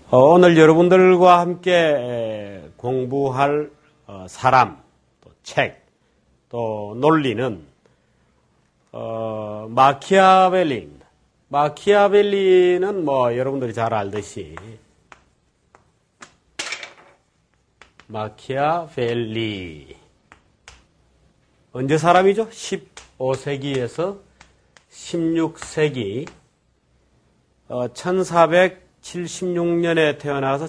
오늘 여러분들과 함께 공부할 사람, 또 책, 또 논리는 마키아벨리입니다. 마키아벨리는 여러분들이 잘 알듯이 마키아벨리 언제 사람이죠? 15세기에서 16세기 1476년에 태어나서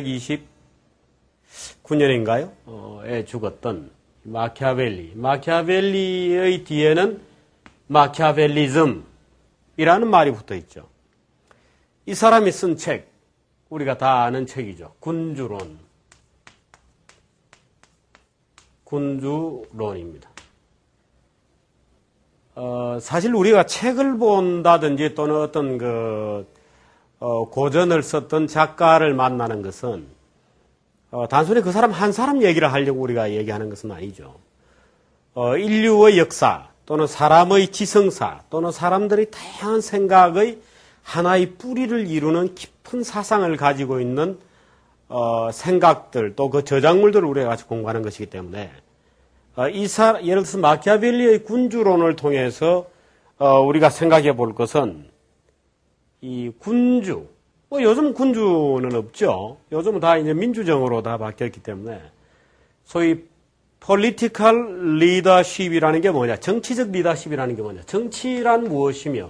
1529년인가요?에 죽었던 마키아벨리. 마키아벨리의 뒤에는 마키아벨리즘이라는 말이 붙어 있죠. 이 사람이 쓴 책, 우리가 다 아는 책이죠. 군주론입니다. 사실 우리가 책을 본다든지 또는 어떤 고전을 썼던 작가를 만나는 것은 단순히 그 사람 한 사람 얘기를 하려고 우리가 얘기하는 것은 아니죠. 인류의 역사 또는 사람의 지성사 또는 사람들의 다양한 생각의 하나의 뿌리를 이루는 깊은 사상을 가지고 있는 생각들 또 그 저작물들을 우리가 같이 공부하는 것이기 때문에 예를 들어서 마키아벨리의 군주론을 통해서 우리가 생각해 볼 것은 이 군주, 요즘 군주는 없죠. 요즘은 다 이제 민주정으로 다 바뀌었기 때문에 소위 political leadership이라는 게 뭐냐? 정치적 리더십이라는 게 뭐냐? 정치란 무엇이며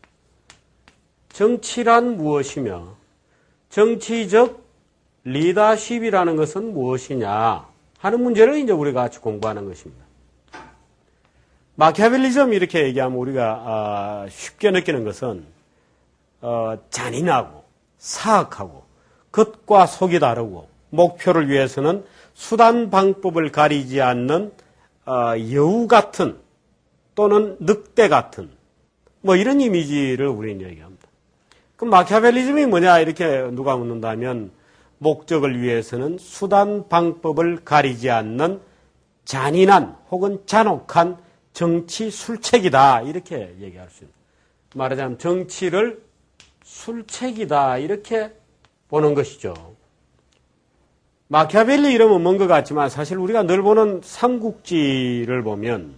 정치적 리더십이라는 것은 무엇이냐 하는 문제를 이제 우리가 같이 공부하는 것입니다. 마키아벨리즘 이렇게 얘기하면 우리가 쉽게 느끼는 것은 잔인하고 사악하고 겉과 속이 다르고 목표를 위해서는 수단 방법을 가리지 않는 여우 같은 또는 늑대 같은 이런 이미지를 우리는 얘기합니다. 그럼 마키아벨리즘이 뭐냐 이렇게 누가 묻는다면 목적을 위해서는 수단 방법을 가리지 않는 잔인한 혹은 잔혹한 정치 술책이다 이렇게 얘기할 수 있습니다. 말하자면 정치를 술책이다 이렇게 보는 것이죠. 마키아벨리 이름은 먼 것 같지만 사실 우리가 늘 보는 삼국지를 보면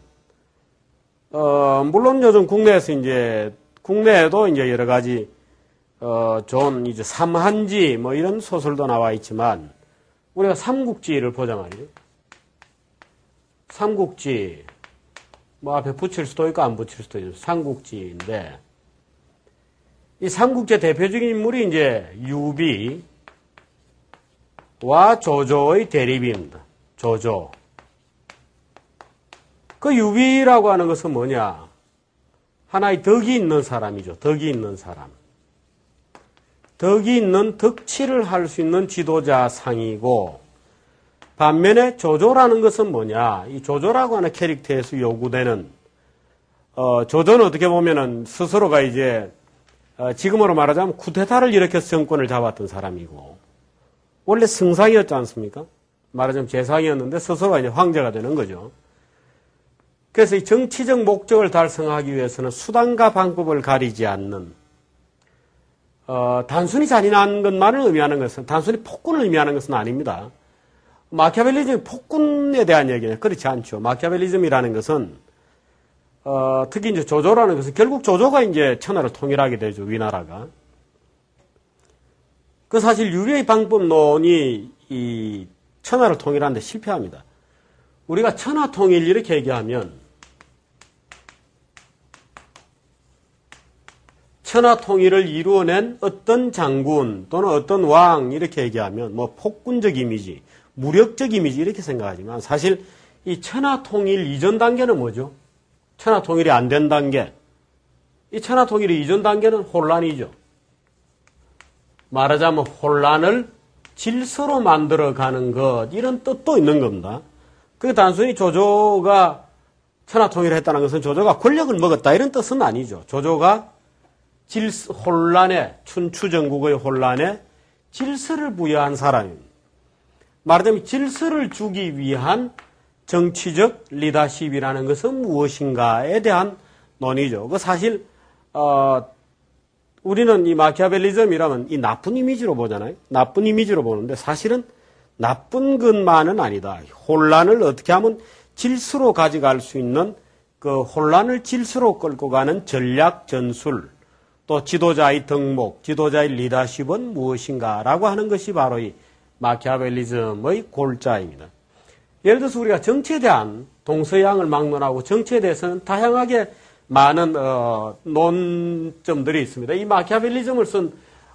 물론 요즘 국내에도 이제 여러 가지 좋은 이제 삼한지 이런 소설도 나와 있지만 우리가 삼국지를 보자 말이에요. 삼국지 앞에 붙일 수도 있고 안 붙일 수도 있죠. 삼국지인데 이 삼국지의 대표적인 인물이 이제 유비와 조조의 대립입니다. 조조. 그 유비라고 하는 것은 뭐냐? 하나의 덕이 있는 사람이죠. 덕이 있는 사람. 덕이 있는 덕치를 할 수 있는 지도자상이고 반면에 조조라는 것은 뭐냐? 이 조조라고 하는 캐릭터에서 요구되는 조조는 어떻게 보면은 스스로가 이제 지금으로 말하자면 쿠데타를 일으켜서 정권을 잡았던 사람이고 원래 승상이었지 않습니까? 말하자면 재상이었는데 스스로가 이제 황제가 되는 거죠. 그래서 이 정치적 목적을 달성하기 위해서는 수단과 방법을 가리지 않는 단순히 잔인한 것만을 의미하는 것은 단순히 폭군을 의미하는 것은 아닙니다. 마키아벨리즘이 폭군에 대한 얘기는 그렇지 않죠. 마키아벨리즘이라는 것은 특히 이제 조조라는 것은 결국 조조가 이제 천하를 통일하게 되죠. 위나라가. 그 사실 유비의 방법론이 이 천하를 통일하는데 실패합니다. 우리가 천하 통일 이렇게 얘기하면 천하 통일을 이루어낸 어떤 장군 또는 어떤 왕 이렇게 얘기하면 폭군적 이미지, 무력적 이미지 이렇게 생각하지만 사실 이 천하 통일 이전 단계는 뭐죠? 천하 통일이 안 된 단계. 이 천하 통일의 이전 단계는 혼란이죠. 말하자면 혼란을 질서로 만들어가는 것 이런 뜻도 있는 겁니다. 그게 단순히 조조가 천하 통일을 했다는 것은 조조가 권력을 먹었다 이런 뜻은 아니죠. 조조가 혼란에 춘추전국의 혼란에 질서를 부여한 사람입니다. 말하자면 질서를 주기 위한 정치적 리더십이라는 것은 무엇인가에 대한 논의죠. 그 사실 우리는 이 마키아벨리즘이라면 이 나쁜 이미지로 보잖아요. 나쁜 이미지로 보는데 사실은 나쁜 것만은 아니다. 혼란을 어떻게 하면 질서로 가져갈 수 있는 그 혼란을 질서로 끌고 가는 전략, 전술, 또 지도자의 덕목, 지도자의 리더십은 무엇인가라고 하는 것이 바로 이 마키아벨리즘의 골자입니다. 예를 들어서 우리가 정치에 대한 동서양을 막론하고 정치에 대해서는 다양하게 많은 논점들이 있습니다. 이 마키아벨리즘을 쓴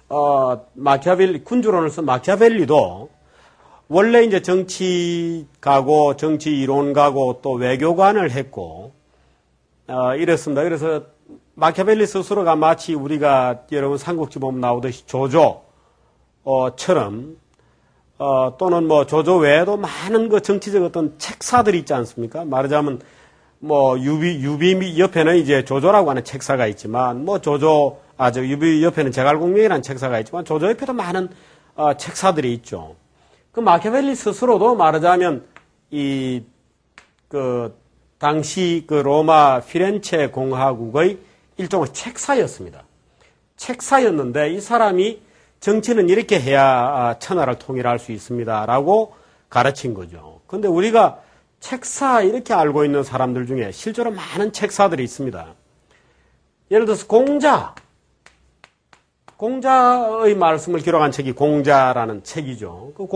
군주론을 쓴 마키아벨리도 원래 이제 정치가고 정치 이론가고 또 외교관을 했고 이랬습니다. 그래서 마키아벨리 스스로가 마치 우리가 여러분 삼국지 보면 나오듯이 조조처럼 또는 뭐 조조 외에도 많은 그 정치적 어떤 책사들이 있지 않습니까? 말하자면 뭐 유비 옆에는 이제 조조라고 하는 책사가 있지만 뭐 유비 옆에는 제갈공명이라는 책사가 있지만 조조 옆에도 많은 책사들이 있죠. 그 마키아벨리 스스로도 말하자면 당시 그 로마 피렌체 공화국의 일종의 책사였습니다. 책사였는데 이 사람이 정치는 이렇게 해야 천하를 통일할 수 있습니다라고 가르친 거죠. 그런데 우리가 책사 이렇게 알고 있는 사람들 중에 실제로 많은 책사들이 있습니다. 예를 들어서 공자의 말씀을 기록한 책이 공자라는 책이죠. 그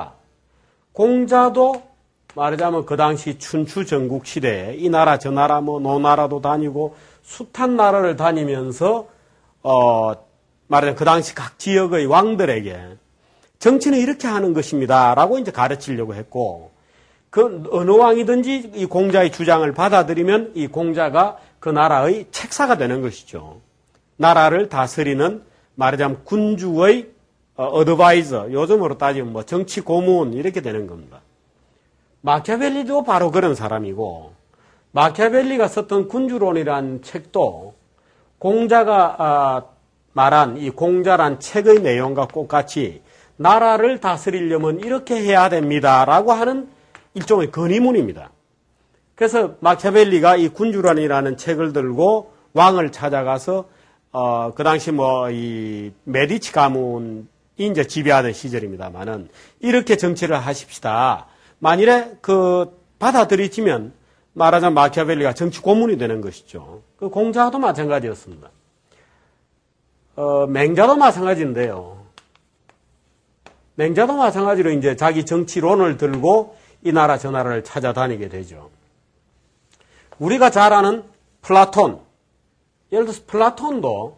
공자도 말하자면 그 당시 춘추 전국 시대에 이 나라 저 나라 뭐 노나라도 다니고 숱한 나라를 다니면서 말하자면 그 당시 각 지역의 왕들에게 정치는 이렇게 하는 것입니다라고 이제 가르치려고 했고 그 어느 왕이든지 이 공자의 주장을 받아들이면 이 공자가 그 나라의 책사가 되는 것이죠. 나라를 다스리는 말하자면 군주의 어드바이저, 요즘으로 따지면 뭐 정치 고문 이렇게 되는 겁니다. 마키아벨리도 바로 그런 사람이고 마키아벨리가 썼던 군주론이라는 책도 공자가 말한 이 공자란 책의 내용과 똑같이 나라를 다스리려면 이렇게 해야 됩니다라고 하는 일종의 건의문입니다. 그래서 마키아벨리가 이 군주론이라는 책을 들고 왕을 찾아가서 그 당시 이 메디치 가문이 이제 지배하던 시절입니다만은 이렇게 정치를 하십시다. 만일에 받아들이지면 말하자면 마키아벨리가 정치 고문이 되는 것이죠. 그 공자도 마찬가지였습니다. 맹자도 마찬가지인데요. 맹자도 마찬가지로 이제 자기 정치론을 들고 이 나라 저 나라를 찾아다니게 되죠. 우리가 잘 아는 플라톤. 예를 들어서 플라톤도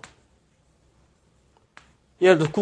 예를 들어서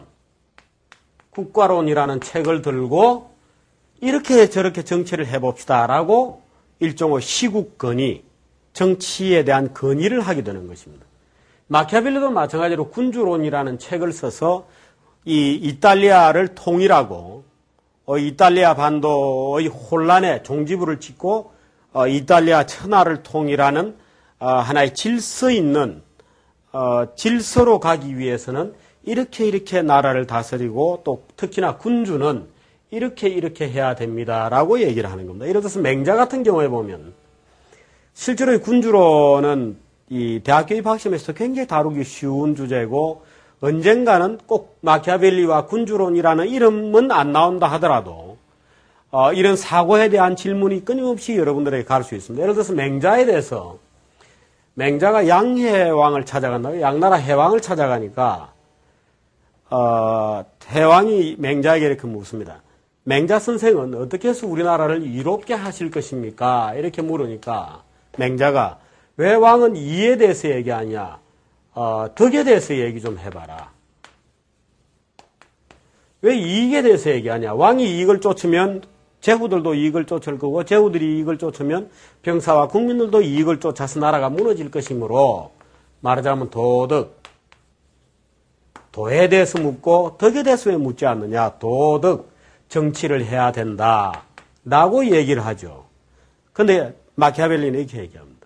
국가론이라는 책을 들고 이렇게 저렇게 정치를 해봅시다라고 일종의 시국 건의, 정치에 대한 건의를 하게 되는 것입니다. 마키아벨리도 마찬가지로 군주론이라는 책을 써서 이 이탈리아를 통일하고 이탈리아 반도의 혼란에 종지부를 찍고 이탈리아 천하를 통일하는 하나의 질서 있는 질서로 가기 위해서는 이렇게 나라를 다스리고 또 특히나 군주는 이렇게 해야 됩니다라고 얘기를 하는 겁니다. 예를 들어서 맹자 같은 경우에 보면 실제로 이 군주론은 이 대학교 입학시험에서 굉장히 다루기 쉬운 주제고 언젠가는 꼭 마키아벨리와 군주론이라는 이름은 안 나온다 하더라도 이런 사고에 대한 질문이 끊임없이 여러분들에게 갈 수 있습니다. 예를 들어서 맹자에 대해서 맹자가 양해왕을 찾아간다고 양나라 해왕을 찾아가니까 해왕이 맹자에게 이렇게 묻습니다. 맹자 선생은 어떻게 해서 우리나라를 이롭게 하실 것입니까? 이렇게 물으니까 맹자가 왜 왕은 이에 대해서 얘기하냐? 덕에 대해서 얘기 좀 해봐라. 왜 이익에 대해서 얘기하냐? 왕이 이익을 쫓으면 제후들도 이익을 쫓을 거고 제후들이 이익을 쫓으면 병사와 국민들도 이익을 쫓아서 나라가 무너질 것이므로 말하자면 도에 대해서 묻고 덕에 대해서 왜 묻지 않느냐? 도덕, 정치를 해야 된다. 라고 얘기를 하죠. 그런데 마키아벨리는 이렇게 얘기합니다.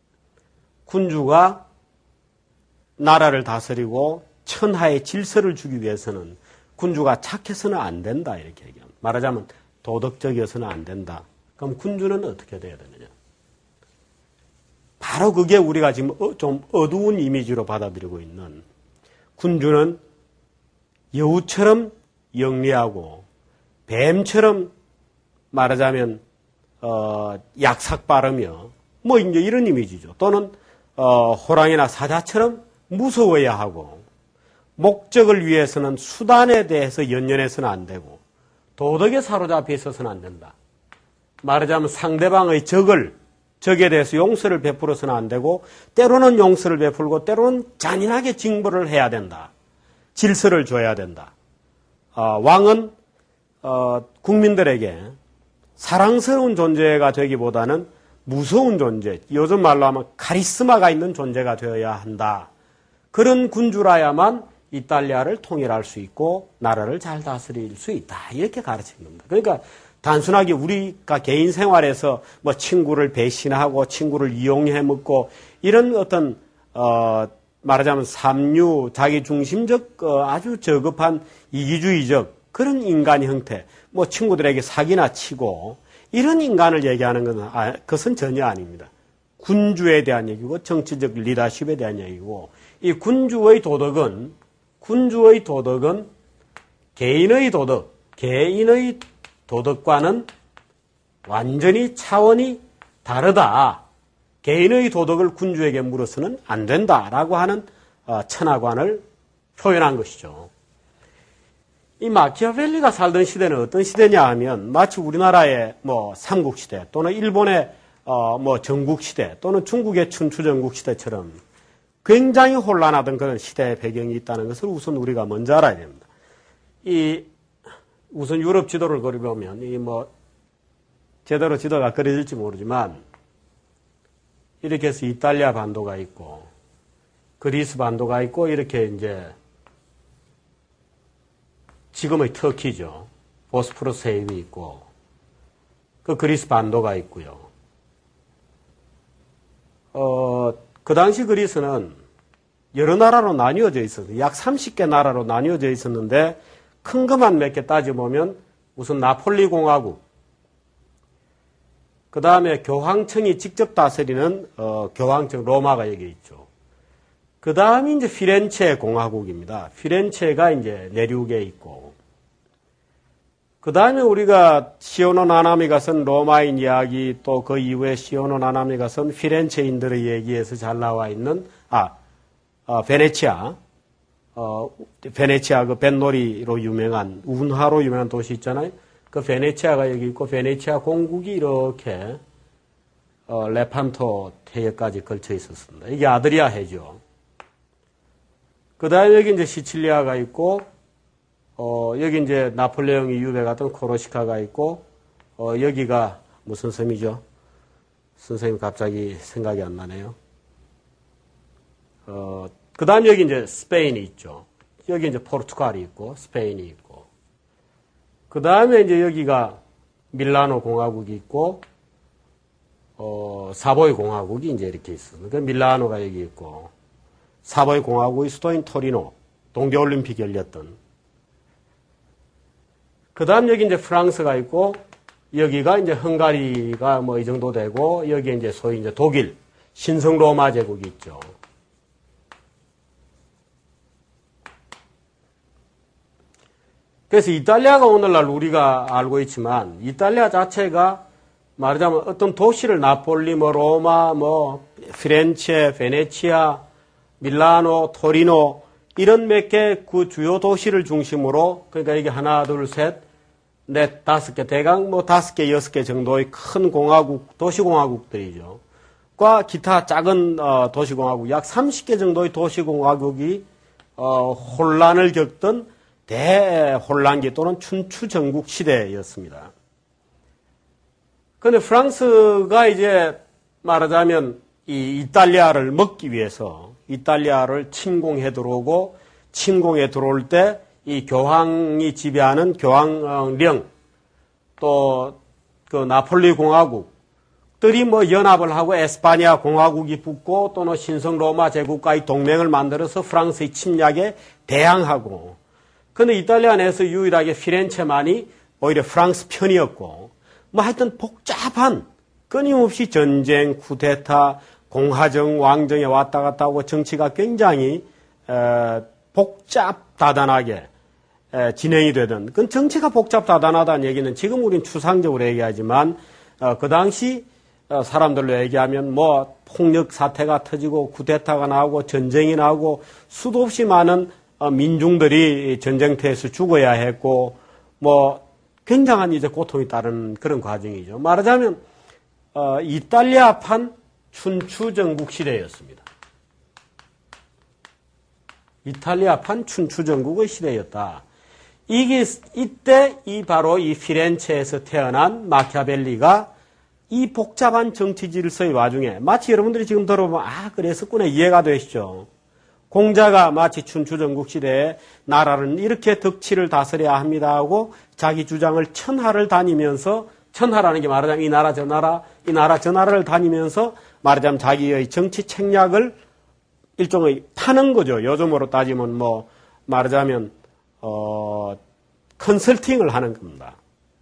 군주가 나라를 다스리고 천하의 질서를 주기 위해서는 군주가 착해서는 안 된다. 이렇게 얘기합니다. 말하자면 도덕적이어서는 안 된다. 그럼 군주는 어떻게 돼야 되느냐? 바로 그게 우리가 지금 좀 어두운 이미지로 받아들이고 있는 군주는 여우처럼 영리하고 뱀처럼 말하자면 약삭 빠르며 뭐 이제 이런 이미지죠. 또는 호랑이나 사자처럼 무서워야 하고 목적을 위해서는 수단에 대해서 연연해서는 안 되고 도덕에 사로잡혀 있어서는 안 된다. 말하자면 상대방의 적에 대해서 용서를 베풀어서는 안 되고 때로는 용서를 베풀고 때로는 잔인하게 징벌을 해야 된다. 질서를 줘야 된다. 왕은 국민들에게 사랑스러운 존재가 되기보다는 무서운 존재, 요즘 말로 하면 카리스마가 있는 존재가 되어야 한다. 그런 군주라야만 이탈리아를 통일할 수 있고 나라를 잘 다스릴 수 있다. 이렇게 가르친 겁니다. 그러니까 단순하게 우리가 개인 생활에서 뭐 친구를 배신하고 친구를 이용해 먹고 이런 어떤 말하자면 삼류, 자기중심적 아주 저급한 이기주의적 그런 인간 형태, 뭐 친구들에게 사기나 치고 이런 인간을 얘기하는 것은 전혀 아닙니다. 군주에 대한 얘기고 정치적 리더십에 대한 얘기고 이 군주의 도덕은 개인의 도덕과는 완전히 차원이 다르다. 개인의 도덕을 군주에게 물어서는 안 된다라고 하는 천하관을 표현한 것이죠. 이 마키아벨리가 살던 시대는 어떤 시대냐 하면 마치 우리나라의 뭐 삼국시대 또는 일본의 뭐 전국시대 또는 중국의 춘추전국시대처럼 굉장히 혼란하던 그런 시대의 배경이 있다는 것을 우선 우리가 먼저 알아야 됩니다. 우선 유럽 지도를 그려보면 제대로 지도가 그려질지 모르지만 이렇게 해서 이탈리아 반도가 있고 그리스 반도가 있고 이렇게 이제 지금의 터키죠. 보스포러스 해협이 있고 그 그리스 반도가 있고요. 그 당시 그리스는 여러 나라로 나뉘어져 있었어요. 약 30개 나라로 나뉘어져 있었는데 큰 것만 몇 개 따져보면 우선 나폴리 공화국, 그 다음에 교황청이 직접 다스리는 교황청 로마가 여기 있죠. 그 다음이 이제 피렌체 공화국입니다. 피렌체가 이제 내륙에 있고, 그 다음에 우리가 시오노 나나미가 쓴 로마인 이야기 또 그 이후에 시오노 나나미가 쓴 피렌체인들의 얘기에서 잘 나와 있는 베네치아. 베네치아 그 뱃놀이로 유명한 운하로 유명한 도시 있잖아요. 그 베네치아가 여기 있고 베네치아 공국이 이렇게 레판토 해역까지 걸쳐 있었습니다. 이게 아드리아 해죠. 그 다음에 여기 이제 시칠리아가 있고 여기 이제 나폴레옹이 유배갔던 코르시카가 있고 여기가 무슨 섬이죠? 선생님 갑자기 생각이 안 나네요. 그 다음 여기 이제 스페인이 있죠. 여기 이제 포르투갈이 있고 스페인이 있고 그 다음에 이제 여기가 밀라노 공화국이 있고 사보이 공화국이 이제 이렇게 있습니다. 그 밀라노가 여기 있고 사보이 공화국의 수도인 토리노 동계올림픽 열렸던 그 다음 여기 이제 프랑스가 있고 여기가 이제 헝가리가 뭐 이 정도 되고 여기 이제 소위 이제 독일 신성 로마 제국이 있죠. 그래서 이탈리아가 오늘날 우리가 알고 있지만 이탈리아 자체가 말하자면 어떤 도시를 나폴리, 뭐 로마, 뭐 피렌체, 베네치아, 밀라노, 토리노 이런 몇 개 그 주요 도시를 중심으로 그러니까 이게 하나, 둘, 셋, 넷, 다섯 개 대강 뭐 5개, 6개 정도의 큰 공화국, 도시공화국들이죠. 과 기타 작은 도시공화국 약 30개 정도의 도시공화국이 혼란을 겪던 대혼란기 또는 춘추전국 시대였습니다. 그런데 프랑스가 이제 말하자면 이 이탈리아를 먹기 위해서 이탈리아를 침공해 들어오고 침공해 들어올 때 이 교황이 지배하는 교황령 또 그 나폴리 공화국들이 뭐 연합을 하고 에스파니아 공화국이 붙고 또는 신성 로마 제국과의 동맹을 만들어서 프랑스의 침략에 대항하고 그런데 이탈리아 내에서 유일하게 피렌체만이 오히려 프랑스 편이었고 뭐 하여튼 복잡한 끊임없이 전쟁, 쿠데타, 공화정, 왕정에 왔다 갔다 하고 정치가 굉장히 복잡다단하게 진행이 되던, 그건 정치가 복잡다단하다는 얘기는 지금 우린 추상적으로 얘기하지만 그 당시 사람들로 얘기하면 뭐 폭력 사태가 터지고 쿠데타가 나오고 전쟁이 나오고 수도 없이 많은 민중들이 전쟁터에서 죽어야 했고 뭐 굉장한 이제 고통이 따르는 그런 과정이죠. 말하자면 이탈리아판 춘추전국 시대였습니다. 이탈리아판 춘추전국의 시대였다. 이때 바로 이 피렌체에서 태어난 마키아벨리가 이 복잡한 정치 질서의 와중에 마치 여러분들이 지금 들어보면 그랬었구나 이해가 되시죠. 공자가 마치 춘추전국 시대에 나라를 이렇게 덕치를 다스려야 합니다 하고 자기 주장을 천하를 다니면서, 천하라는 게 말하자면 이 나라 저 나라, 이 나라 저 나라를 다니면서 말하자면 자기의 정치 책략을 일종의 파는 거죠. 요즘으로 따지면 뭐 말하자면 컨설팅을 하는 겁니다.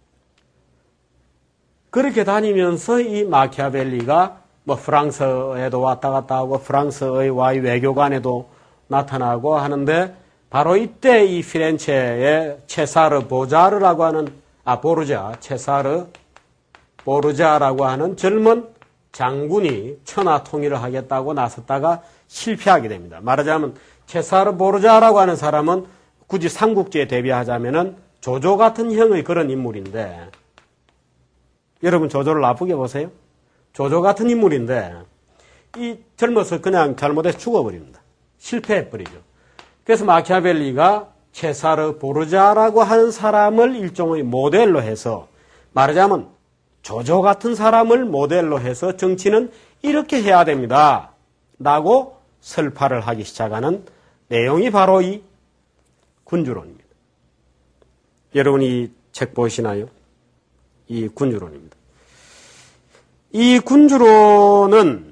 그렇게 다니면서 이 마키아벨리가 뭐 프랑스에도 왔다 갔다 하고 프랑스의 외교관에도 나타나고 하는데 바로 이때 이 피렌체의 체사르 보르자라고 하는 체사르 보르자라고 하는 젊은 장군이 천하 통일을 하겠다고 나섰다가 실패하게 됩니다. 말하자면 체사르 보르자라고 하는 사람은 굳이 삼국지에 대비하자면은 조조 같은 형의 그런 인물인데, 여러분 조조를 나쁘게 보세요. 조조 같은 인물인데 이 젊어서 그냥 잘못해서 죽어버립니다. 실패해버리죠. 그래서 마키아벨리가 체사르 보르자라고 하는 사람을 일종의 모델로 해서, 말하자면 조조 같은 사람을 모델로 해서 정치는 이렇게 해야 됩니다 라고 설파를 하기 시작하는 내용이 바로 이 군주론입니다. 여러분이 이 책 보시나요? 이 군주론입니다. 이 군주론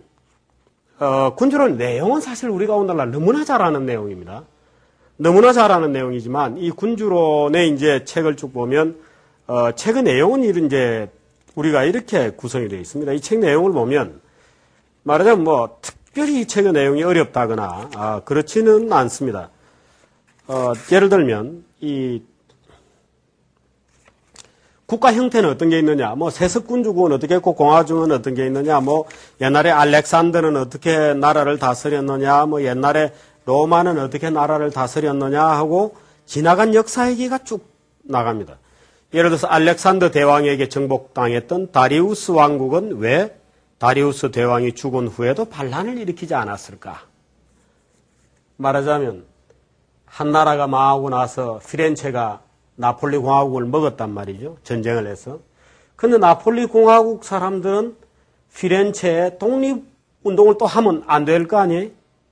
내용은 사실 우리가 오늘날 너무나 잘 아는 내용입니다. 너무나 잘 아는 내용이지만 이 군주론의 이제 책을 쭉 보면 책의 내용은 이제 우리가 이렇게 구성이 되어 있습니다. 이 책 내용을 보면 말하자면 뭐 특별히 이 책의 내용이 어렵다거나 그렇지는 않습니다. 예를 들면 이 국가 형태는 어떤 게 있느냐, 뭐 세습군주국은 어떻게 했고 공화중은 어떤 게 있느냐, 뭐 옛날에 알렉산더는 어떻게 나라를 다스렸느냐, 뭐 옛날에 로마는 어떻게 나라를 다스렸느냐 하고 지나간 역사 얘기가 쭉 나갑니다. 예를 들어서 알렉산더 대왕에게 정복당했던 다리우스 왕국은 왜 다리우스 대왕이 죽은 후에도 반란을 일으키지 않았을까? 말하자면 한 나라가 망하고 나서 피렌체가 나폴리 공화국을 먹었단 말이죠. 전쟁을 해서. 근데 나폴리 공화국 사람들은 피렌체에 독립운동을 또 하면 안 될 거 아니에요?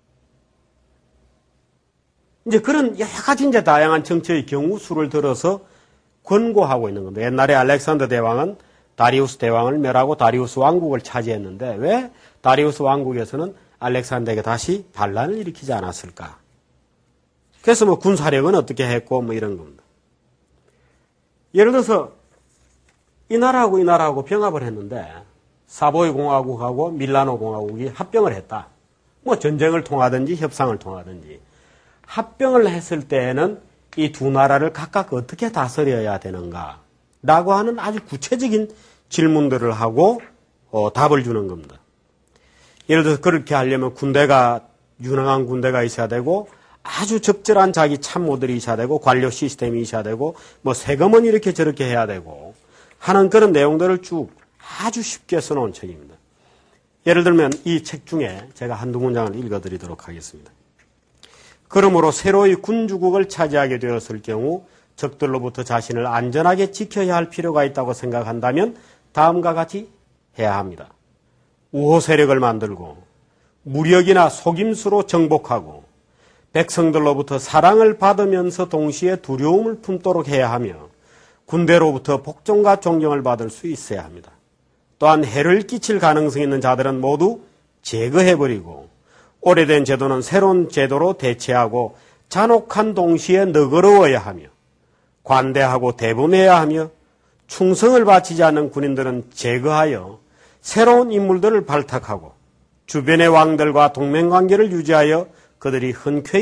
이제 그런 여러 가지 이제 다양한 정치의 경우 수를 들어서 권고하고 있는 겁니다. 옛날에 알렉산더 대왕은 다리우스 대왕을 멸하고 다리우스 왕국을 차지했는데 왜 다리우스 왕국에서는 알렉산더에게 다시 반란을 일으키지 않았을까? 그래서 뭐 군사력은 어떻게 했고 뭐 이런 겁니다. 예를 들어서 이 나라하고 이 나라하고 병합을 했는데 사보이 공화국하고 밀라노 공화국이 합병을 했다. 뭐 전쟁을 통하든지 협상을 통하든지. 합병을 했을 때에는 이 두 나라를 각각 어떻게 다스려야 되는가 라고 하는 아주 구체적인 질문들을 하고 답을 주는 겁니다. 예를 들어서 그렇게 하려면 유능한 군대가 있어야 되고 아주 적절한 자기 참모들이 있어야 되고 관료 시스템이 있어야 되고 뭐 세금은 이렇게 저렇게 해야 되고 하는 그런 내용들을 쭉 아주 쉽게 써놓은 책입니다. 예를 들면 이 책 중에 제가 한두 문장을 읽어드리도록 하겠습니다. 그러므로 새로이 군주국을 차지하게 되었을 경우 적들로부터 자신을 안전하게 지켜야 할 필요가 있다고 생각한다면 다음과 같이 해야 합니다. 우호 세력을 만들고 무력이나 속임수로 정복하고 백성들로부터 사랑을 받으면서 동시에 두려움을 품도록 해야 하며 군대로부터 복종과 존경을 받을 수 있어야 합니다. 또한 해를 끼칠 가능성이 있는 자들은 모두 제거해버리고 오래된 제도는 새로운 제도로 대체하고 잔혹한 동시에 너그러워야 하며 관대하고 대범해야 하며 충성을 바치지 않는 군인들은 제거하여 새로운 인물들을 발탁하고 주변의 왕들과 동맹관계를 유지하여 그들이 흔쾌히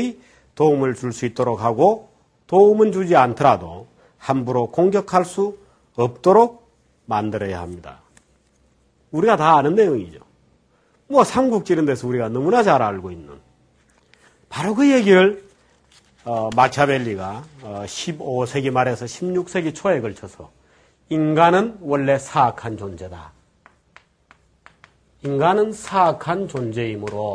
도움을 줄 수 있도록 하고 도움은 주지 않더라도 함부로 공격할 수 없도록 만들어야 합니다. 우리가 다 아는 내용이죠. 뭐 삼국지 이런 데서 우리가 너무나 잘 알고 있는 바로 그 얘기를 마키아벨리가 15세기 말에서 16세기 초에 걸쳐서 인간은 원래 사악한 존재다. 인간은 사악한 존재이므로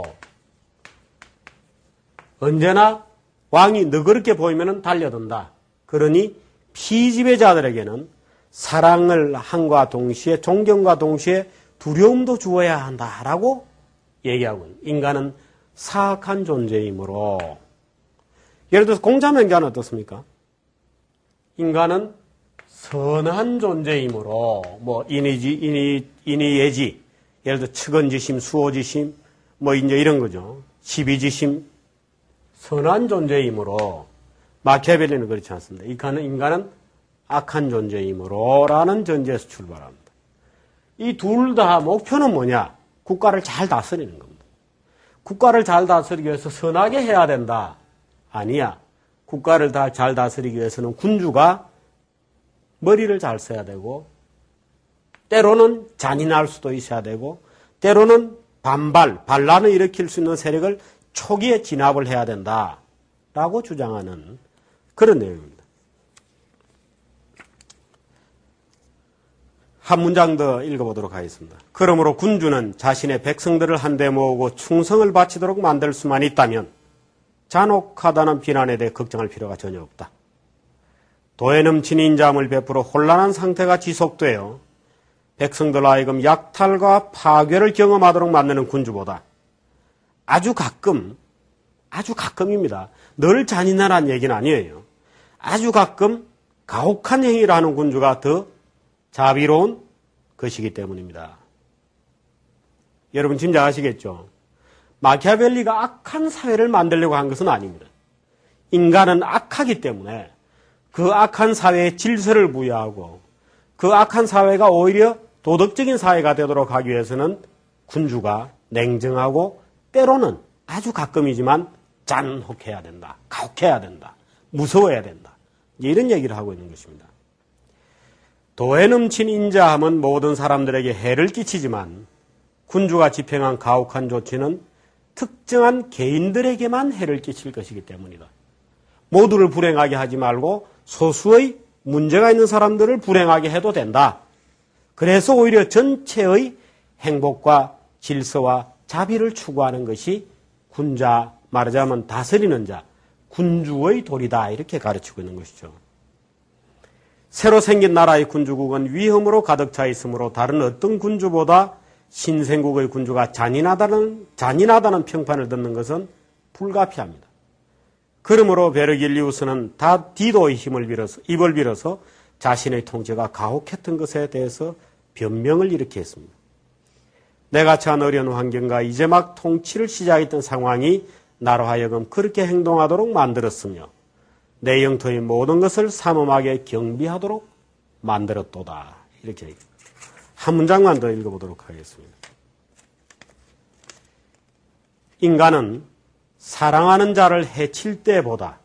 언제나 왕이 너그럽게 보이면 달려든다. 그러니 피지배자들에게는 사랑을 함과 동시에 존경과 동시에 두려움도 주어야 한다라고 얘기하고 있는 인간은 사악한 존재이므로 예를 들어서 공자명기는 어떻습니까? 인간은 선한 존재이므로 뭐 인의예지 예를 들어 측은지심, 수호지심 뭐 이제 이런 거죠. 시비지심 선한 존재이므로 마키아벨리는 그렇지 않습니다. 인간은 악한 존재이므로 라는 전제에서 출발합니다. 이 둘 다 목표는 뭐냐? 국가를 잘 다스리는 겁니다. 국가를 잘 다스리기 위해서 선하게 해야 된다. 아니야. 국가를 잘 다스리기 위해서는 군주가 머리를 잘 써야 되고 때로는 잔인할 수도 있어야 되고 때로는 반란을 일으킬 수 있는 세력을 초기에 진압을 해야 된다라고 주장하는 그런 내용입니다. 한 문장 더 읽어보도록 하겠습니다. 그러므로 군주는 자신의 백성들을 한데 모으고 충성을 바치도록 만들 수만 있다면 잔혹하다는 비난에 대해 걱정할 필요가 전혀 없다. 도에 넘친 인자함을 베풀어 혼란한 상태가 지속되어 백성들 하여금 약탈과 파괴를 경험하도록 만드는 군주보다 아주 가끔입니다. 늘 잔인하다는 얘기는 아니에요. 아주 가끔 가혹한 행위를 하는 군주가 더 자비로운 것이기 때문입니다. 여러분 짐작하시겠죠? 마키아벨리가 악한 사회를 만들려고 한 것은 아닙니다. 인간은 악하기 때문에 그 악한 사회에 질서를 부여하고 그 악한 사회가 오히려 도덕적인 사회가 되도록 하기 위해서는 군주가 냉정하고 때로는 아주 가끔이지만 잔혹해야 된다. 가혹해야 된다. 무서워야 된다. 이런 얘기를 하고 있는 것입니다. 도에 넘친 인자함은 모든 사람들에게 해를 끼치지만 군주가 집행한 가혹한 조치는 특정한 개인들에게만 해를 끼칠 것이기 때문이다. 모두를 불행하게 하지 말고 소수의 문제가 있는 사람들을 불행하게 해도 된다. 그래서 오히려 전체의 행복과 질서와 자비를 추구하는 것이 군자, 말하자면 다스리는 자, 군주의 도리다 이렇게 가르치고 있는 것이죠. 새로 생긴 나라의 군주국은 위험으로 가득 차 있으므로 다른 어떤 군주보다 신생국의 군주가 잔인하다는 평판을 듣는 것은 불가피합니다. 그러므로 베르길리우스는 다 디도의 입을 빌어서 자신의 통치가 가혹했던 것에 대해서 변명을 이렇게 했습니다. 내가 처한 어려운 환경과 이제 막 통치를 시작했던 상황이 나로 하여금 그렇게 행동하도록 만들었으며 내 영토의 모든 것을 삼엄하게 경비하도록 만들었도다. 이렇게 한 문장만 더 읽어보도록 하겠습니다. 인간은 사랑하는 자를 해칠 때보다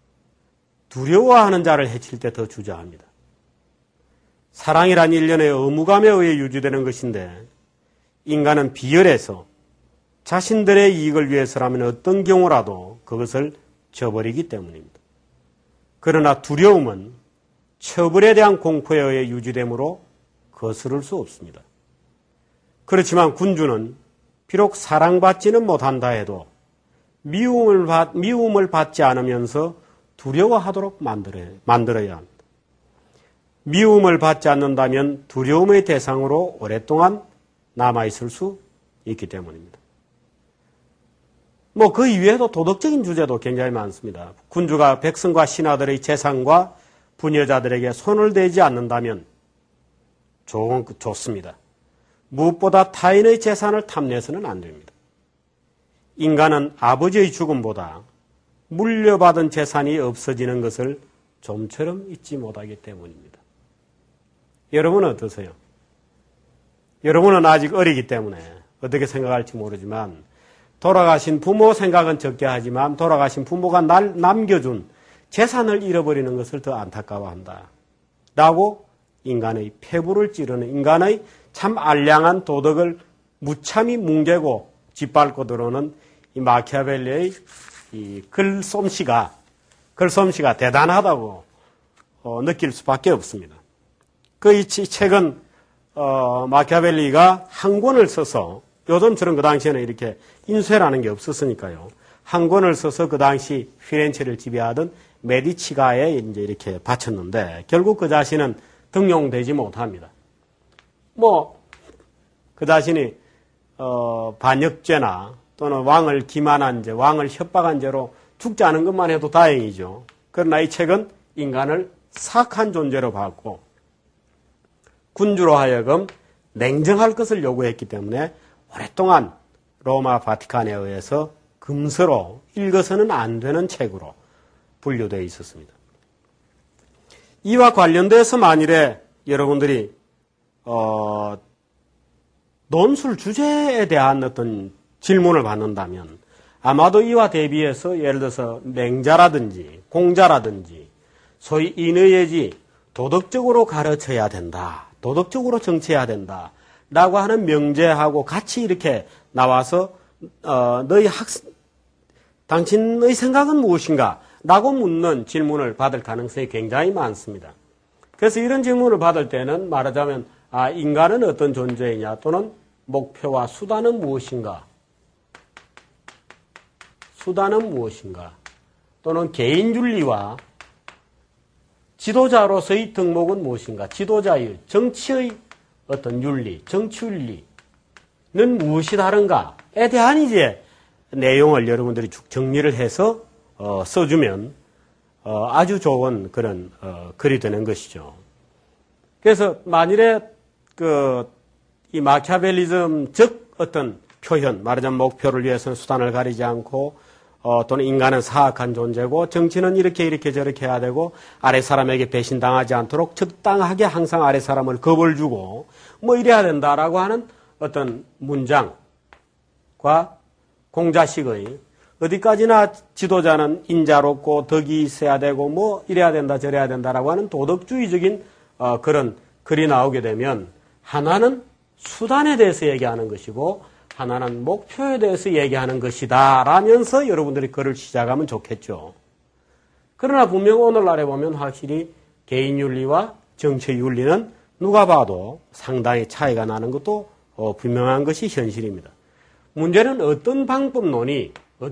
두려워하는 자를 해칠 때 더 주저합니다. 사랑이란 일련의 의무감에 의해 유지되는 것인데 인간은 비열해서 자신들의 이익을 위해서라면 어떤 경우라도 그것을 저버리기 때문입니다. 그러나 두려움은 처벌에 대한 공포에 의해 유지되므로 거스를 수 없습니다. 그렇지만 군주는 비록 사랑받지는 못한다 해도 미움을 받지 않으면서 두려워하도록 만들어야 합니다. 미움을 받지 않는다면 두려움의 대상으로 오랫동안 남아있을 수 있기 때문입니다. 그 이외에도 도덕적인 주제도 굉장히 많습니다. 군주가 백성과 신하들의 재산과 부녀자들에게 손을 대지 않는다면 좋습니다. 무엇보다 타인의 재산을 탐내서는 안 됩니다. 인간은 아버지의 죽음보다 물려받은 재산이 없어지는 것을 좀처럼 잊지 못하기 때문입니다. 여러분은 어떠세요? 여러분은 아직 어리기 때문에 어떻게 생각할지 모르지만 돌아가신 부모 생각은 적게 하지만 돌아가신 부모가 남겨준 재산을 잃어버리는 것을 더 안타까워한다. 라고 인간의 폐부를 찌르는 인간의 참 알량한 도덕을 무참히 뭉개고 짓밟고 들어오는 이 마키아벨리의 이 글솜씨가 대단하다고 느낄 수밖에 없습니다. 이 책은 마키아벨리가 한 권을 써서 요즘처럼 그 당시에는 이렇게 인쇄라는 게 없었으니까요. 한 권을 써서 그 당시 피렌체를 지배하던 메디치가에 이제 이렇게 바쳤는데 결국 그 자신은 등용되지 못합니다. 그 자신이 반역죄나 또는 왕을 기만한 죄, 왕을 협박한 죄로 죽지 않은 것만 해도 다행이죠. 그러나 이 책은 인간을 사악한 존재로 봤고 군주로 하여금 냉정할 것을 요구했기 때문에 오랫동안 로마 바티칸에 의해서 금서로 읽어서는 안 되는 책으로 분류되어 있었습니다. 이와 관련돼서 만일에 여러분들이 논술 주제에 대한 어떤 질문을 받는다면 아마도 이와 대비해서 예를 들어서 맹자라든지 공자라든지 소위 인의예지 도덕적으로 가르쳐야 된다. 도덕적으로 정치해야 된다. 라고 하는 명제하고 같이 이렇게 나와서 당신의 생각은 무엇인가? 라고 묻는 질문을 받을 가능성이 굉장히 많습니다. 그래서 이런 질문을 받을 때는 말하자면 인간은 어떤 존재이냐 또는 목표와 수단은 무엇인가? 수단은 무엇인가? 또는 개인윤리와 지도자로서의 덕목은 무엇인가? 지도자의 정치의 어떤 윤리, 정치윤리는 무엇이 다른가에 대한 이제 내용을 여러분들이 쭉 정리를 해서 써주면 아주 좋은 그런 글이 되는 것이죠. 그래서 만일에 이 마키아벨리즘적 어떤 표현, 말하자면 목표를 위해서는 수단을 가리지 않고 또는 인간은 사악한 존재고 정치는 이렇게 저렇게 해야 되고 아래 사람에게 배신당하지 않도록 적당하게 항상 아래 사람을 겁을 주고 이래야 된다라고 하는 어떤 문장과 공자식의 어디까지나 지도자는 인자롭고 덕이 있어야 되고 이래야 된다 저래야 된다라고 하는 도덕주의적인 그런 글이 나오게 되면 하나는 수단에 대해서 얘기하는 것이고 하나는 목표에 대해서 얘기하는 것이다 라면서 여러분들이 글을 시작하면 좋겠죠. 그러나 분명 오늘날에 보면 확실히 개인윤리와 정치윤리는 누가 봐도 상당히 차이가 나는 것도 분명한 것이 현실입니다. 문제는 어떤 방법론이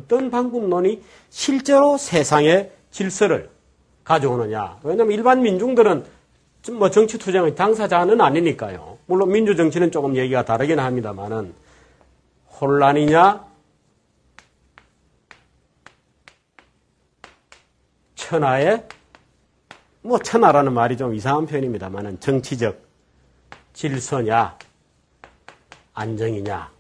실제로 세상의 질서를 가져오느냐. 왜냐하면 일반 민중들은 정치투쟁의 당사자는 아니니까요. 물론 민주정치는 조금 얘기가 다르긴 합니다만은 혼란이냐, 천하의, 천하라는 말이 좀 이상한 표현입니다만은 정치적 질서냐, 안정이냐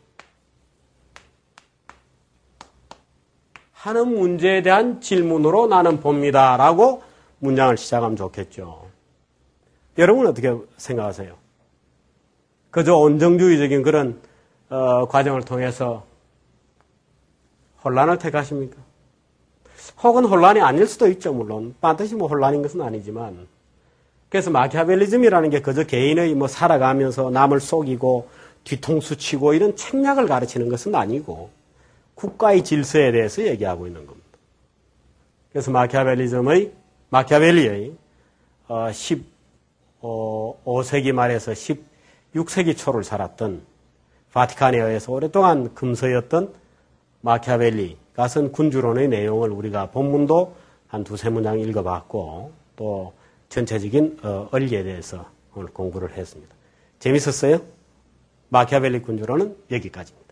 하는 문제에 대한 질문으로 나는 봅니다. 라고 문장을 시작하면 좋겠죠. 여러분은 어떻게 생각하세요? 그저 온정주의적인 그런 과정을 통해서 혼란을 택하십니까? 혹은 혼란이 아닐 수도 있죠, 물론. 반드시 혼란인 것은 아니지만. 그래서 마키아벨리즘이라는 게 그저 개인의 살아가면서 남을 속이고 뒤통수 치고 이런 책략을 가르치는 것은 아니고 국가의 질서에 대해서 얘기하고 있는 겁니다. 그래서 마키아벨리의 15세기 말에서 16세기 초를 살았던 바티칸에 의해서 오랫동안 금서였던 마키아벨리가 쓴 군주론의 내용을 우리가 본문도 한 두세 문장 읽어봤고 또 전체적인 원리에 대해서 오늘 공부를 했습니다. 재밌었어요? 마키아벨리 군주론은 여기까지입니다.